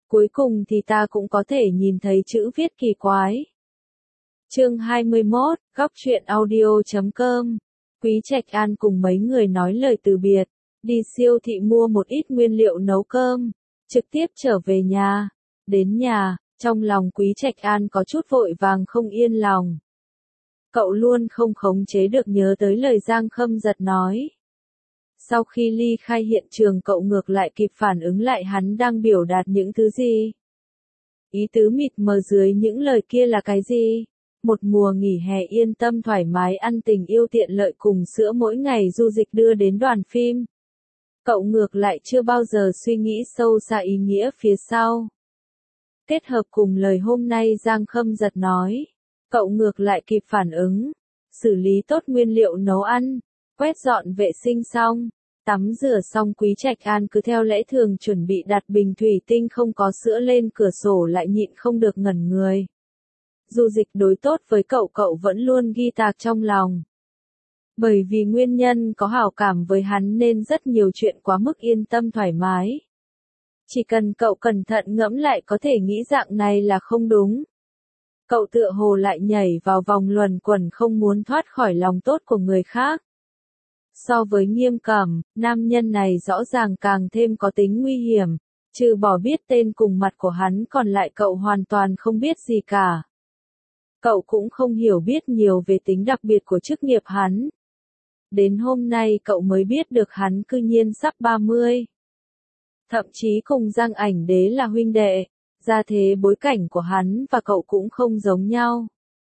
Cuối cùng thì ta cũng có thể nhìn thấy chữ viết kỳ quái. Chương 21, góc truyện audio.com. Quý Trạch An cùng mấy người nói lời từ biệt, đi siêu thị mua một ít nguyên liệu nấu cơm, trực tiếp trở về nhà. Đến nhà, trong lòng Quý Trạch An có chút vội vàng không yên lòng. Cậu luôn không khống chế được nhớ tới lời Giang Khâm Giật nói. Sau khi ly khai hiện trường cậu ngược lại kịp phản ứng lại hắn đang biểu đạt những thứ gì. Ý tứ mịt mờ dưới những lời kia là cái gì? Một mùa nghỉ hè yên tâm thoải mái ăn tình yêu tiện lợi cùng sữa mỗi ngày du dịch đưa đến đoàn phim. Cậu ngược lại chưa bao giờ suy nghĩ sâu xa ý nghĩa phía sau. Kết hợp cùng lời hôm nay Giang Khâm Giật nói, cậu ngược lại kịp phản ứng, xử lý tốt nguyên liệu nấu ăn, quét dọn vệ sinh xong, tắm rửa xong Quý Trạch An cứ theo lẽ thường chuẩn bị đặt bình thủy tinh không có sữa lên cửa sổ lại nhịn không được ngẩn người. Du dịch đối tốt với cậu vẫn luôn ghi tạc trong lòng. Bởi vì nguyên nhân có hảo cảm với hắn nên rất nhiều chuyện quá mức yên tâm thoải mái. Chỉ cần cậu cẩn thận ngẫm lại có thể nghĩ dạng này là không đúng. Cậu tựa hồ lại nhảy vào vòng luẩn quẩn không muốn thoát khỏi lòng tốt của người khác. So với Nghiêm Cẩm, nam nhân này rõ ràng càng thêm có tính nguy hiểm, trừ bỏ biết tên cùng mặt của hắn còn lại cậu hoàn toàn không biết gì cả. Cậu cũng không hiểu biết nhiều về tính đặc biệt của chức nghiệp hắn. Đến hôm nay cậu mới biết được hắn cư nhiên sắp 30. Thậm chí cùng Giang Ảnh Đế là huynh đệ, gia thế bối cảnh của hắn và cậu cũng không giống nhau.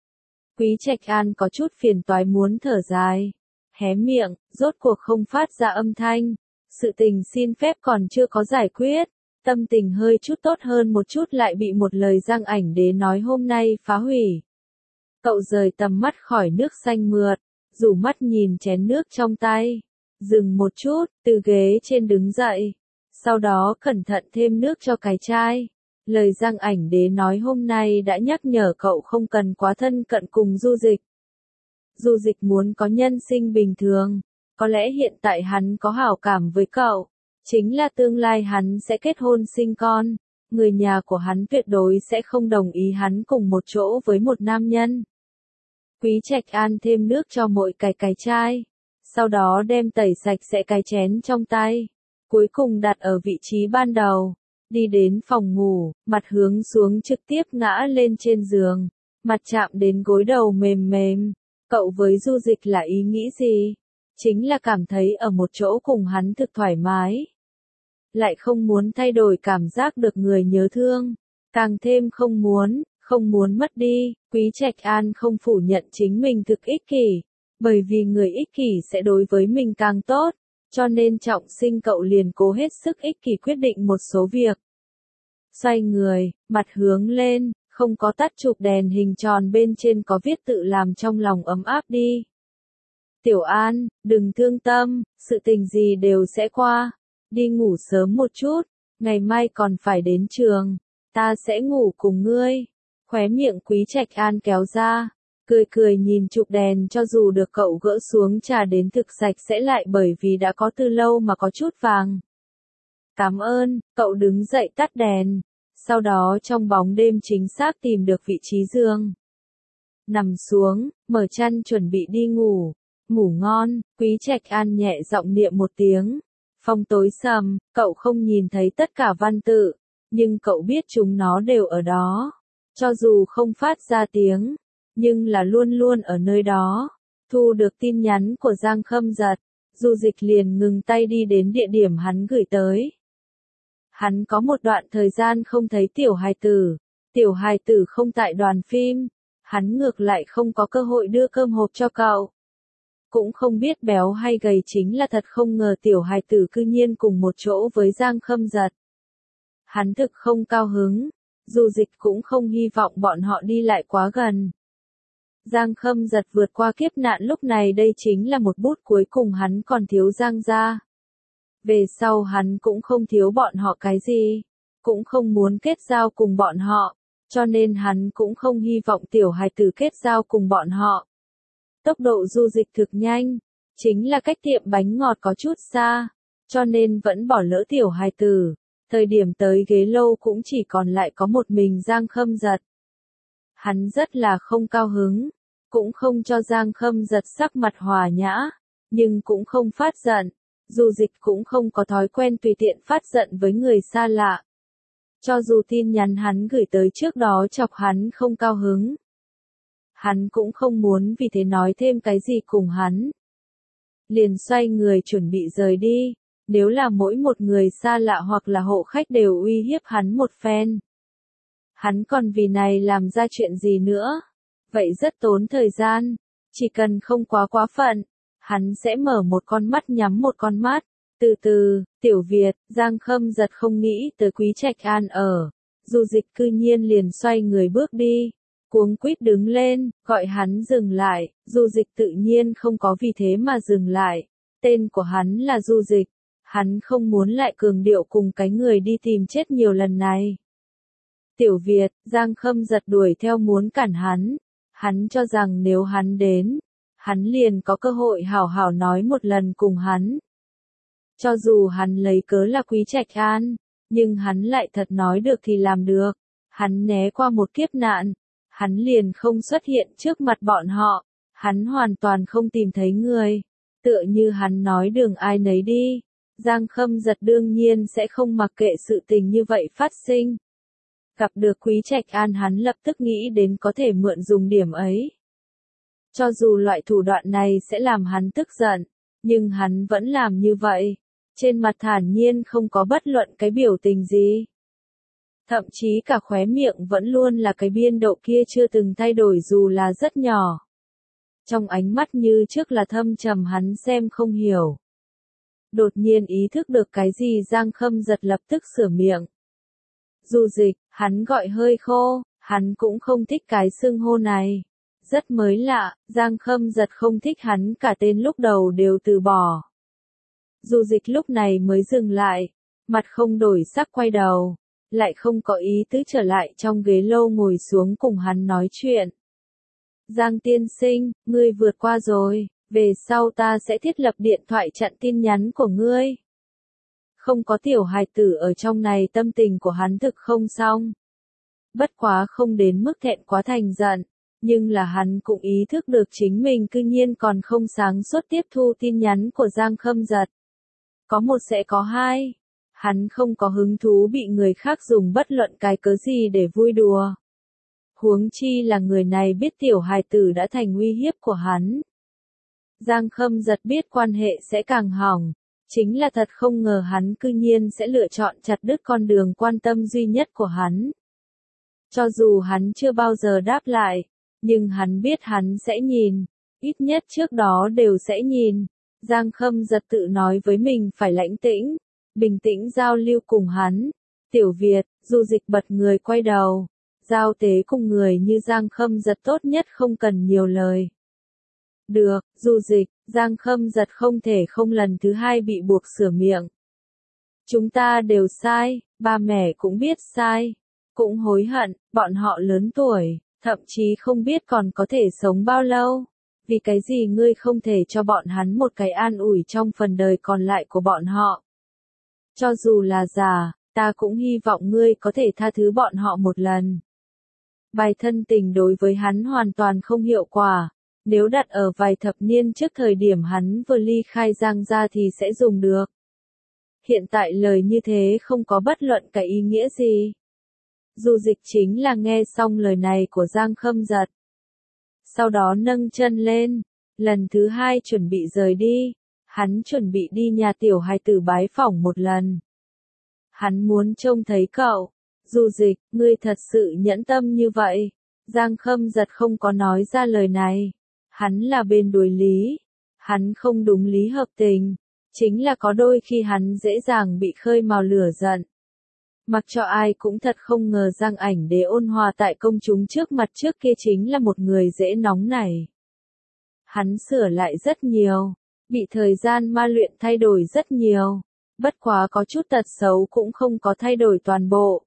Quý Trạch An có chút phiền toái muốn thở dài, hé miệng, rốt cuộc không phát ra âm thanh, sự tình xin phép còn chưa có giải quyết, tâm tình hơi chút tốt hơn một chút lại bị một lời Giang Ảnh Đế nói hôm nay phá hủy. Cậu rời tầm mắt khỏi nước xanh mượt, rủ mắt nhìn chén nước trong tay, dừng một chút, từ ghế trên đứng dậy, sau đó cẩn thận thêm nước cho cái chai. Lời Giang Ảnh Đế nói hôm nay đã nhắc nhở cậu không cần quá thân cận cùng Du Dịch. Du Dịch muốn có nhân sinh bình thường, có lẽ hiện tại hắn có hảo cảm với cậu, chính là tương lai hắn sẽ kết hôn sinh con, người nhà của hắn tuyệt đối sẽ không đồng ý hắn cùng một chỗ với một nam nhân. Quý Trạch An thêm nước cho mỗi cái chai, sau đó đem tẩy sạch sẽ cái chén trong tay, cuối cùng đặt ở vị trí ban đầu, đi đến phòng ngủ, mặt hướng xuống trực tiếp ngã lên trên giường, mặt chạm đến gối đầu mềm mềm. Cậu với Du Dịch là ý nghĩ gì? Chính là cảm thấy ở một chỗ cùng hắn thực thoải mái. Lại không muốn thay đổi cảm giác được người nhớ thương, càng thêm không muốn mất đi. Quý Trạch An không phủ nhận chính mình thực ích kỷ, bởi vì người ích kỷ sẽ đối với mình càng tốt, cho nên trọng sinh cậu liền cố hết sức ích kỷ quyết định một số việc. Xoay người, mặt hướng lên, không có tắt chụp đèn hình tròn bên trên có viết tự làm trong lòng ấm áp đi. Tiểu An, đừng thương tâm, sự tình gì đều sẽ qua. Đi ngủ sớm một chút, ngày mai còn phải đến trường, ta sẽ ngủ cùng ngươi. Khóe miệng Quý Trạch An kéo ra, cười nhìn chụp đèn cho dù được cậu gỡ xuống trà đến thực sạch sẽ lại bởi vì đã có từ lâu mà có chút vàng. Cảm ơn, cậu đứng dậy tắt đèn, sau đó trong bóng đêm chính xác tìm được vị trí giường. Nằm xuống, mở chăn chuẩn bị đi ngủ, ngủ ngon, Quý Trạch An nhẹ giọng niệm một tiếng. Phòng tối sầm, cậu không nhìn thấy tất cả văn tự, nhưng cậu biết chúng nó đều ở đó. Cho dù không phát ra tiếng, nhưng là luôn luôn ở nơi đó. Thu được tin nhắn của Giang Khâm Giật, Du Dịch liền ngừng tay đi đến địa điểm hắn gửi tới. Hắn có một đoạn thời gian không thấy tiểu hài tử không tại đoàn phim, hắn ngược lại không có cơ hội đưa cơm hộp cho cậu. Cũng không biết béo hay gầy chính là thật không ngờ tiểu hài tử cư nhiên cùng một chỗ với Giang Khâm Giật. Hắn thực không cao hứng, Du Dịch cũng không hy vọng bọn họ đi lại quá gần. Giang Khâm Giật vượt qua kiếp nạn lúc này đây chính là một bút cuối cùng hắn còn thiếu Giang gia. Về sau hắn cũng không thiếu bọn họ cái gì, cũng không muốn kết giao cùng bọn họ, cho nên hắn cũng không hy vọng tiểu hài tử kết giao cùng bọn họ. Tốc độ Du Dịch thực nhanh, chính là cách tiệm bánh ngọt có chút xa, cho nên vẫn bỏ lỡ tiểu hài tử. Thời điểm tới ghế lô cũng chỉ còn lại có một mình Giang Khâm Giật. Hắn rất là không cao hứng, cũng không cho Giang Khâm Giật sắc mặt hòa nhã, nhưng cũng không phát giận. Dù Dịch cũng không có thói quen tùy tiện phát giận với người xa lạ. Cho dù tin nhắn hắn gửi tới trước đó chọc hắn không cao hứng, hắn cũng không muốn vì thế nói thêm cái gì cùng hắn. Liền xoay người chuẩn bị rời đi, nếu là mỗi một người xa lạ hoặc là hộ khách đều uy hiếp hắn một phen. Hắn còn vì này làm ra chuyện gì nữa? Vậy rất tốn thời gian, chỉ cần không quá phận, hắn sẽ mở một con mắt nhắm một con mắt. Từ từ, Tiểu Việt, Giang Khâm Giật không nghĩ tới Quý Trạch An ở. Du Dịch cư nhiên liền xoay người bước đi, cuống quýt đứng lên, gọi hắn dừng lại. Du Dịch tự nhiên không có vì thế mà dừng lại. Tên của hắn là Du Dịch, hắn không muốn lại cường điệu cùng cái người đi tìm chết nhiều lần này. Tiểu Việt, Giang Khâm Giật đuổi theo muốn cản hắn. Hắn cho rằng nếu hắn đến, hắn liền có cơ hội hảo hảo nói một lần cùng hắn. Cho dù hắn lấy cớ là Quý Trạch An, nhưng hắn lại thật nói được thì làm được. Hắn né qua một kiếp nạn, hắn liền không xuất hiện trước mặt bọn họ, hắn hoàn toàn không tìm thấy người. Tựa như hắn nói đường ai nấy đi, Giang Khâm Giật đương nhiên sẽ không mặc kệ sự tình như vậy phát sinh. Gặp được Quý Trạch An hắn lập tức nghĩ đến có thể mượn dùng điểm ấy. Cho dù loại thủ đoạn này sẽ làm hắn tức giận, nhưng hắn vẫn làm như vậy. Trên mặt thản nhiên không có bất luận cái biểu tình gì. Thậm chí cả khóe miệng vẫn luôn là cái biên độ kia chưa từng thay đổi dù là rất nhỏ. Trong ánh mắt như trước là thâm trầm hắn xem không hiểu. Đột nhiên ý thức được cái gì Giang Khâm Giật lập tức sửa miệng. Du Dịch, hắn gọi hơi khô, hắn cũng không thích cái xưng hô này. Rất mới lạ, Giang Khâm Giật không thích hắn cả tên lúc đầu đều từ bỏ. Du Dịch lúc này mới dừng lại, mặt không đổi sắc quay đầu, lại không có ý tứ trở lại trong ghế lô ngồi xuống cùng hắn nói chuyện. Giang tiên sinh, ngươi vượt qua rồi, về sau ta sẽ thiết lập điện thoại chặn tin nhắn của ngươi. Không có tiểu hài tử ở trong này tâm tình của hắn thực không xong. Bất quá không đến mức thẹn quá thành giận, nhưng là hắn cũng ý thức được chính mình cư nhiên còn không sáng suốt tiếp thu tin nhắn của Giang Khâm Giật. Có một sẽ có hai. Hắn không có hứng thú bị người khác dùng bất luận cái cớ gì để vui đùa. Huống chi là người này biết tiểu hài tử đã thành uy hiếp của hắn. Giang Khâm Giật biết quan hệ sẽ càng hỏng. Chính là thật không ngờ hắn cư nhiên sẽ lựa chọn chặt đứt con đường quan tâm duy nhất của hắn. Cho dù hắn chưa bao giờ đáp lại, nhưng hắn biết hắn sẽ nhìn. Ít nhất trước đó đều sẽ nhìn. Giang Khâm Giật tự nói với mình phải lãnh tĩnh, bình tĩnh giao lưu cùng hắn. Tiểu Việt, Du Dịch bật người quay đầu. Giao tế cùng người như Giang Khâm Giật tốt nhất không cần nhiều lời. Được, Du Dịch, Giang Khâm Giật không thể không lần thứ hai bị buộc sửa miệng. Chúng ta đều sai, ba mẹ cũng biết sai, cũng hối hận, bọn họ lớn tuổi, thậm chí không biết còn có thể sống bao lâu. Vì cái gì ngươi không thể cho bọn hắn một cái an ủi trong phần đời còn lại của bọn họ? Cho dù là già, ta cũng hy vọng ngươi có thể tha thứ bọn họ một lần. Bài thân tình đối với hắn hoàn toàn không hiệu quả. Nếu đặt ở vài thập niên trước thời điểm hắn vừa ly khai Giang gia thì sẽ dùng được. Hiện tại lời như thế không có bất luận cái ý nghĩa gì. Du Dịch chính là nghe xong lời này của Giang Khâm Giật. Sau đó nâng chân lên, lần thứ hai chuẩn bị rời đi. Hắn chuẩn bị đi nhà tiểu hài tử bái phỏng một lần. Hắn muốn trông thấy cậu. Du Dịch, ngươi thật sự nhẫn tâm như vậy. Giang Khâm Giật không có nói ra lời này. Hắn là bên đối lý. Hắn không đúng lý hợp tình. Chính là có đôi khi hắn dễ dàng bị khơi mào lửa giận. Mặc cho ai cũng thật không ngờ Giang Ảnh Đế ôn hòa tại công chúng trước mặt trước kia chính là một người dễ nóng nảy. Hắn sửa lại rất nhiều. Bị thời gian ma luyện thay đổi rất nhiều. Bất quá có chút tật xấu cũng không có thay đổi toàn bộ.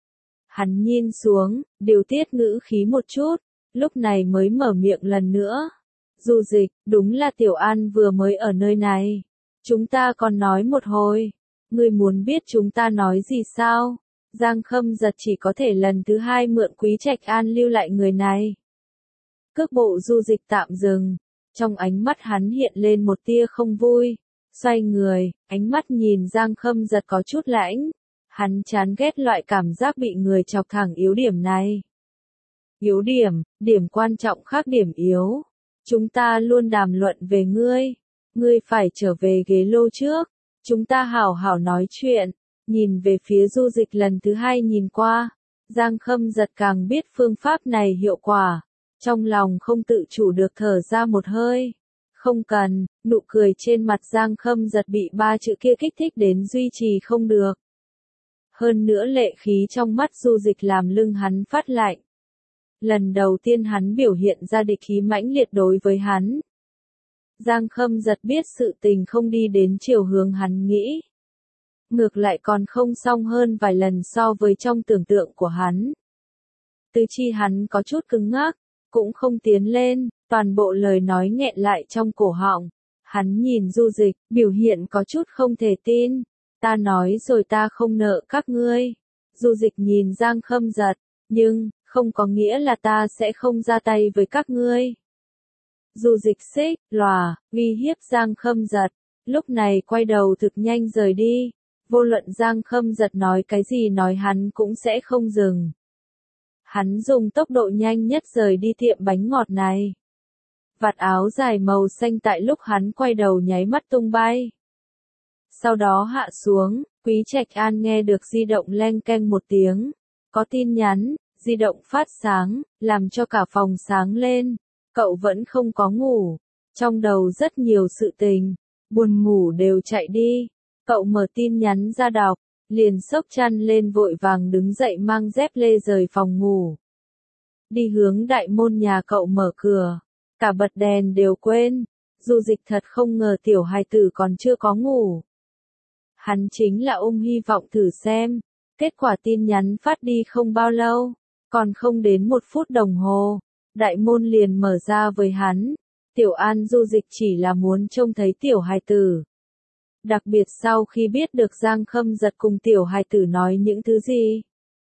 Hắn nhìn xuống, điều tiết ngữ khí một chút, lúc này mới mở miệng lần nữa. Du Dịch, đúng là Tiểu An vừa mới ở nơi này. Chúng ta còn nói một hồi. Ngươi muốn biết chúng ta nói gì sao? Giang Khâm Giật chỉ có thể lần thứ hai mượn Quý Trạch An lưu lại người này. Cước bộ Du Dịch tạm dừng, trong ánh mắt hắn hiện lên một tia không vui, xoay người, ánh mắt nhìn Giang Khâm Giật có chút lãnh, hắn chán ghét loại cảm giác bị người chọc thẳng yếu điểm này. Yếu điểm, điểm quan trọng khác điểm yếu. Chúng ta luôn đàm luận về ngươi phải trở về ghế lô trước, chúng ta hảo hảo nói chuyện. Nhìn về phía Du Dịch lần thứ hai nhìn qua, Giang Khâm Giật càng biết phương pháp này hiệu quả, trong lòng không tự chủ được thở ra một hơi. Không cần, nụ cười trên mặt Giang Khâm Giật bị ba chữ kia kích thích đến duy trì không được. Hơn nữa lệ khí trong mắt Du Dịch làm lưng hắn phát lạnh. Lần đầu tiên hắn biểu hiện ra địch khí mãnh liệt đối với hắn. Giang Khâm Giật biết sự tình không đi đến chiều hướng hắn nghĩ. Ngược lại còn không xong hơn vài lần so với trong tưởng tượng của hắn. Tứ chi hắn có chút cứng ngắc, cũng không tiến lên, toàn bộ lời nói nghẹn lại trong cổ họng. Hắn nhìn Du Dịch, biểu hiện có chút không thể tin. Ta nói rồi ta không nợ các ngươi. Du Dịch nhìn Giang Khâm Giật, nhưng, không có nghĩa là ta sẽ không ra tay với các ngươi. Du Dịch xích, lòa, uy hiếp Giang Khâm Giật, lúc này quay đầu thực nhanh rời đi. Vô luận Giang Khâm Giật nói cái gì nói hắn cũng sẽ không dừng. Hắn dùng tốc độ nhanh nhất rời đi tiệm bánh ngọt này. Vạt áo dài màu xanh tại lúc hắn quay đầu nháy mắt tung bay. Sau đó hạ xuống, Quý Trạch An nghe được di động leng keng một tiếng. Có tin nhắn, di động phát sáng, làm cho cả phòng sáng lên. Cậu vẫn không có ngủ. Trong đầu rất nhiều sự tình, buồn ngủ đều chạy đi. Cậu mở tin nhắn ra đọc, liền xốc chăn lên vội vàng đứng dậy mang dép lê rời phòng ngủ. Đi hướng đại môn nhà cậu mở cửa, cả bật đèn đều quên. Du Dịch thật không ngờ tiểu hài tử còn chưa có ngủ. Hắn chính là hy vọng thử xem. Kết quả tin nhắn phát đi không bao lâu, còn không đến 1 phút đồng hồ, đại môn liền mở ra với hắn. Tiểu An Du Dịch chỉ là muốn trông thấy tiểu hài tử. Đặc biệt sau khi biết được Giang Khâm Giật cùng tiểu hài tử nói những thứ gì.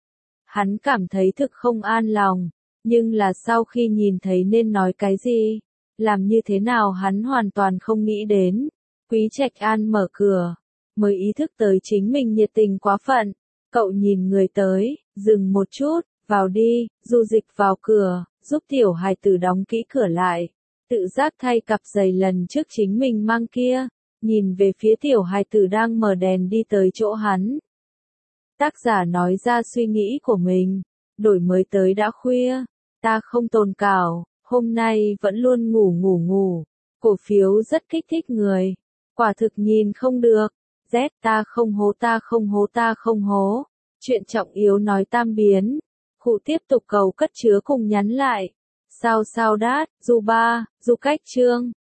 Hắn cảm thấy thực không an lòng, nhưng là sau khi nhìn thấy nên nói cái gì, làm như thế nào hắn hoàn toàn không nghĩ đến. Quý Trạch An mở cửa, mới ý thức tới chính mình nhiệt tình quá phận. Cậu nhìn người tới, dừng một chút, vào đi. Du Dịch vào cửa, giúp tiểu hài tử đóng kỹ cửa lại. Tự giác thay cặp giày lần trước chính mình mang kia. Nhìn về phía tiểu hài tử đang mở đèn đi tới chỗ hắn. Tác giả nói ra suy nghĩ của mình. Đổi mới tới đã khuya. Ta không tồn cảo, hôm nay vẫn luôn ngủ. Cổ phiếu rất kích thích người. Quả thực nhìn không được. Z ta không hố. Chuyện trọng yếu nói tam biến. Khụ tiếp tục cầu cất chứa cùng nhắn lại. Sao đát, du cách chương.